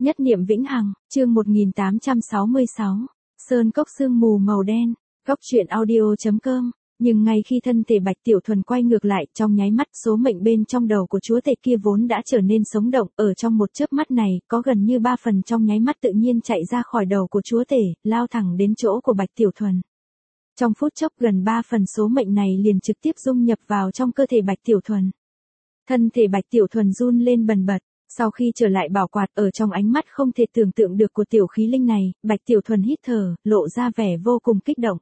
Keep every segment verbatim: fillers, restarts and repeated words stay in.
Nhất niệm vĩnh hằng, chương một nghìn tám trăm sáu mươi sáu, Sơn cốc sương mù màu đen, góc truyện audio.com. Nhưng ngay khi thân thể Bạch Tiểu Thuần quay ngược lại, trong nháy mắt số mệnh bên trong đầu của chúa tể kia vốn đã trở nên sống động, ở trong một chớp mắt này, có gần như ba phần trong nháy mắt tự nhiên chạy ra khỏi đầu của chúa tể, lao thẳng đến chỗ của Bạch Tiểu Thuần. Trong phút chốc gần ba phần số mệnh này liền trực tiếp dung nhập vào trong cơ thể Bạch Tiểu Thuần. Thân thể Bạch Tiểu Thuần run lên bần bật. Sau khi trở lại bảo quạt, ở trong ánh mắt không thể tưởng tượng được của tiểu khí linh này, Bạch Tiểu Thuần hít thở, lộ ra vẻ vô cùng kích động.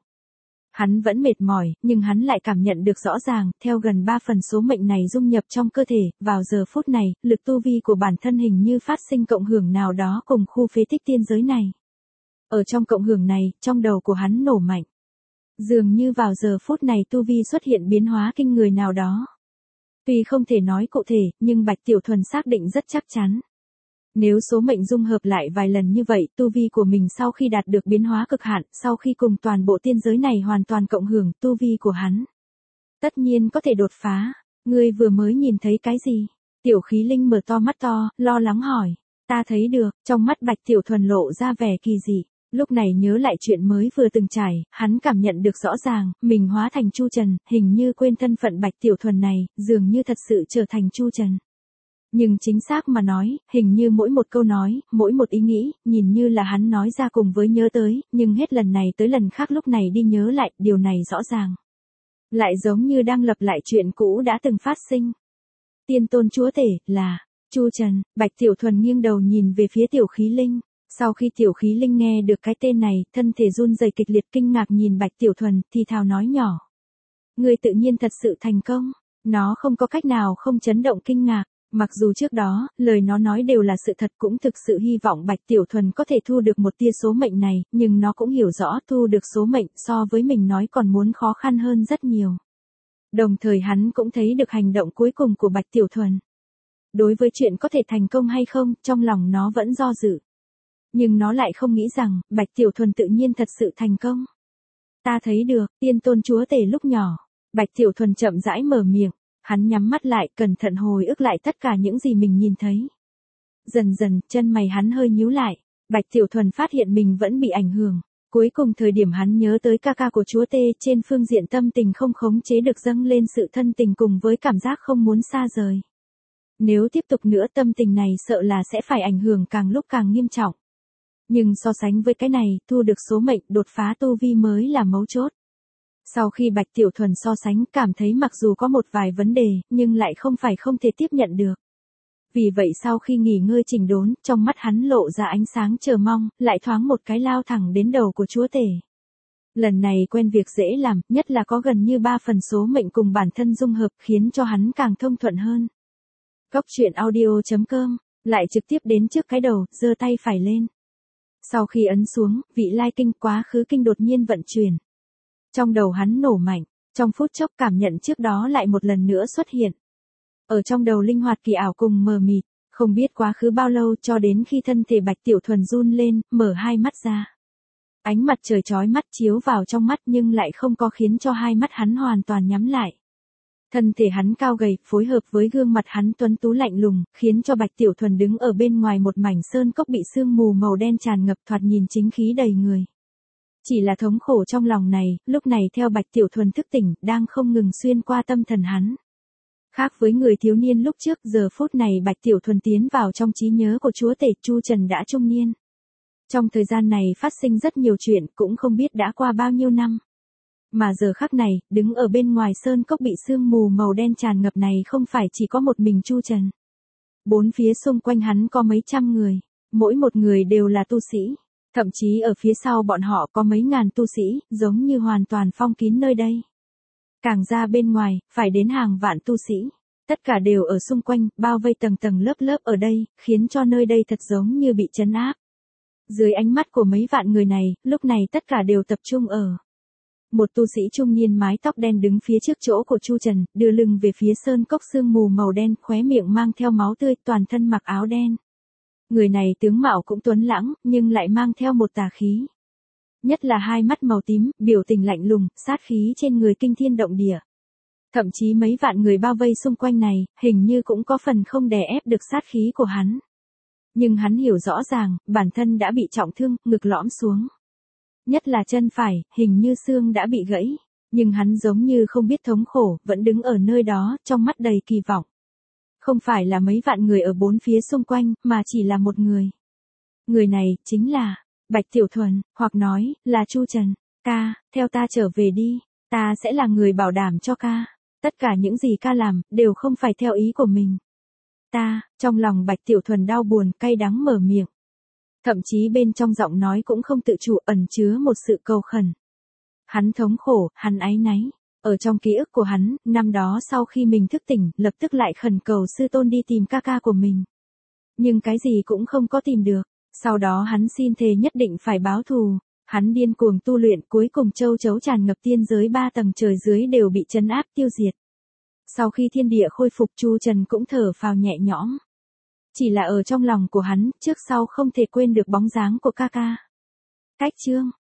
Hắn vẫn mệt mỏi, nhưng hắn lại cảm nhận được rõ ràng, theo gần ba phần số mệnh này dung nhập trong cơ thể, vào giờ phút này, lực tu vi của bản thân hình như phát sinh cộng hưởng nào đó cùng khu phế tích tiên giới này. Ở trong cộng hưởng này, trong đầu của hắn nổ mạnh. Dường như vào giờ phút này tu vi xuất hiện biến hóa kinh người nào đó. Tuy không thể nói cụ thể, nhưng Bạch Tiểu Thuần xác định rất chắc chắn. Nếu số mệnh dung hợp lại vài lần như vậy, tu vi của mình sau khi đạt được biến hóa cực hạn, sau khi cùng toàn bộ tiên giới này hoàn toàn cộng hưởng, tu vi của hắn tất nhiên có thể đột phá. Ngươi vừa mới nhìn thấy cái gì? Tiểu khí linh mở to mắt to, lo lắng hỏi. Ta thấy được, trong mắt Bạch Tiểu Thuần lộ ra vẻ kỳ dị. Lúc này nhớ lại chuyện mới vừa từng trải, hắn cảm nhận được rõ ràng, mình hóa thành Chu Trần, hình như quên thân phận Bạch Tiểu Thuần này, dường như thật sự trở thành Chu Trần. Nhưng chính xác mà nói, hình như mỗi một câu nói, mỗi một ý nghĩ, nhìn như là hắn nói ra cùng với nhớ tới, nhưng hết lần này tới lần khác lúc này đi nhớ lại, điều này rõ ràng. Lại giống như đang lặp lại chuyện cũ đã từng phát sinh. Tiên tôn chúa tể, là, Chu Trần. Bạch Tiểu Thuần nghiêng đầu nhìn về phía tiểu khí linh. Sau khi tiểu khí linh nghe được cái tên này, thân thể run rẩy kịch liệt kinh ngạc nhìn Bạch Tiểu Thuần, thì thào nói nhỏ. Ngươi tự nhiên thật sự thành công. Nó không có cách nào không chấn động kinh ngạc. Mặc dù trước đó, lời nó nói đều là sự thật, cũng thực sự hy vọng Bạch Tiểu Thuần có thể thu được một tia số mệnh này, nhưng nó cũng hiểu rõ thu được số mệnh so với mình nói còn muốn khó khăn hơn rất nhiều. Đồng thời hắn cũng thấy được hành động cuối cùng của Bạch Tiểu Thuần. Đối với chuyện có thể thành công hay không, trong lòng nó vẫn do dự. Nhưng nó lại không nghĩ rằng, Bạch Tiểu Thuần tự nhiên thật sự thành công. Ta thấy được, tiên tôn chúa tể lúc nhỏ. Bạch Tiểu Thuần chậm rãi mở miệng. Hắn nhắm mắt lại, cẩn thận hồi ức lại tất cả những gì mình nhìn thấy. Dần dần, chân mày hắn hơi nhíu lại. Bạch Tiểu Thuần phát hiện mình vẫn bị ảnh hưởng. Cuối cùng thời điểm hắn nhớ tới ca ca của chúa tê, trên phương diện tâm tình không khống chế được dâng lên sự thân tình cùng với cảm giác không muốn xa rời. Nếu tiếp tục nữa tâm tình này sợ là sẽ phải ảnh hưởng càng lúc càng nghiêm trọng. Nhưng so sánh với cái này, thu được số mệnh, đột phá tu vi mới là mấu chốt. Sau khi Bạch Tiểu Thuần so sánh, cảm thấy mặc dù có một vài vấn đề, nhưng lại không phải không thể tiếp nhận được. Vì vậy sau khi nghỉ ngơi chỉnh đốn, trong mắt hắn lộ ra ánh sáng chờ mong, lại thoáng một cái lao thẳng đến đầu của chúa tể. Lần này quen việc dễ làm, nhất là có gần như ba phần số mệnh cùng bản thân dung hợp, khiến cho hắn càng thông thuận hơn. Góc truyện audio.com, lại trực tiếp đến trước cái đầu, giơ tay phải lên. Sau khi ấn xuống, vị lai kinh quá khứ kinh đột nhiên vận chuyển. Trong đầu hắn nổ mạnh, trong phút chốc cảm nhận trước đó lại một lần nữa xuất hiện. Ở trong đầu linh hoạt kỳ ảo cùng mờ mịt, không biết quá khứ bao lâu cho đến khi thân thể Bạch Tiểu Thuần run lên, mở hai mắt ra. Ánh mặt trời chói mắt chiếu vào trong mắt nhưng lại không có khiến cho hai mắt hắn hoàn toàn nhắm lại. Thân thể hắn cao gầy, phối hợp với gương mặt hắn tuấn tú lạnh lùng, khiến cho Bạch Tiểu Thuần đứng ở bên ngoài một mảnh sơn cốc bị sương mù màu đen tràn ngập, thoạt nhìn chính khí đầy người. Chỉ là thống khổ trong lòng này, lúc này theo Bạch Tiểu Thuần thức tỉnh, đang không ngừng xuyên qua tâm thần hắn. Khác với người thiếu niên lúc trước, giờ phút này Bạch Tiểu Thuần tiến vào trong trí nhớ của chúa tể, Chu Trần đã trung niên. Trong thời gian này phát sinh rất nhiều chuyện, cũng không biết đã qua bao nhiêu năm. Mà giờ khắc này, đứng ở bên ngoài sơn cốc bị sương mù màu đen tràn ngập này không phải chỉ có một mình Chu Trần. Bốn phía xung quanh hắn có mấy trăm người, mỗi một người đều là tu sĩ. Thậm chí ở phía sau bọn họ có mấy ngàn tu sĩ, giống như hoàn toàn phong kín nơi đây. Càng ra bên ngoài, phải đến hàng vạn tu sĩ. Tất cả đều ở xung quanh, bao vây tầng tầng lớp lớp ở đây, khiến cho nơi đây thật giống như bị trấn áp. Dưới ánh mắt của mấy vạn người này, lúc này tất cả đều tập trung ở. Một tu sĩ trung niên mái tóc đen đứng phía trước chỗ của Chu Trần, đưa lưng về phía sơn cốc sương mù màu đen, khóe miệng mang theo máu tươi, toàn thân mặc áo đen. Người này tướng mạo cũng tuấn lãng, nhưng lại mang theo một tà khí. Nhất là hai mắt màu tím, biểu tình lạnh lùng, sát khí trên người kinh thiên động địa. Thậm chí mấy vạn người bao vây xung quanh này, hình như cũng có phần không đè ép được sát khí của hắn. Nhưng hắn hiểu rõ ràng, bản thân đã bị trọng thương, ngực lõm xuống. Nhất là chân phải, hình như xương đã bị gãy. Nhưng hắn giống như không biết thống khổ, vẫn đứng ở nơi đó, trong mắt đầy kỳ vọng. Không phải là mấy vạn người ở bốn phía xung quanh, mà chỉ là một người. Người này, chính là Bạch Tiểu Thuần, hoặc nói, là Chu Trần. Ca, theo ta trở về đi, ta sẽ là người bảo đảm cho ca. Tất cả những gì ca làm, đều không phải theo ý của mình. Ta, trong lòng Bạch Tiểu Thuần đau buồn, cay đắng mở miệng. Thậm chí bên trong giọng nói cũng không tự chủ ẩn chứa một sự cầu khẩn. Hắn thống khổ, hắn áy náy. Ở trong ký ức của hắn, năm đó sau khi mình thức tỉnh, lập tức lại khẩn cầu sư tôn đi tìm ca ca của mình. Nhưng cái gì cũng không có tìm được. Sau đó hắn xin thề nhất định phải báo thù. Hắn điên cuồng tu luyện, cuối cùng châu chấu tràn ngập tiên giới ba tầng trời dưới đều bị trấn áp tiêu diệt. Sau khi thiên địa khôi phục, Chu Trần cũng thở phào nhẹ nhõm. Chỉ là ở trong lòng của hắn, trước sau không thể quên được bóng dáng của ca ca. Cách chương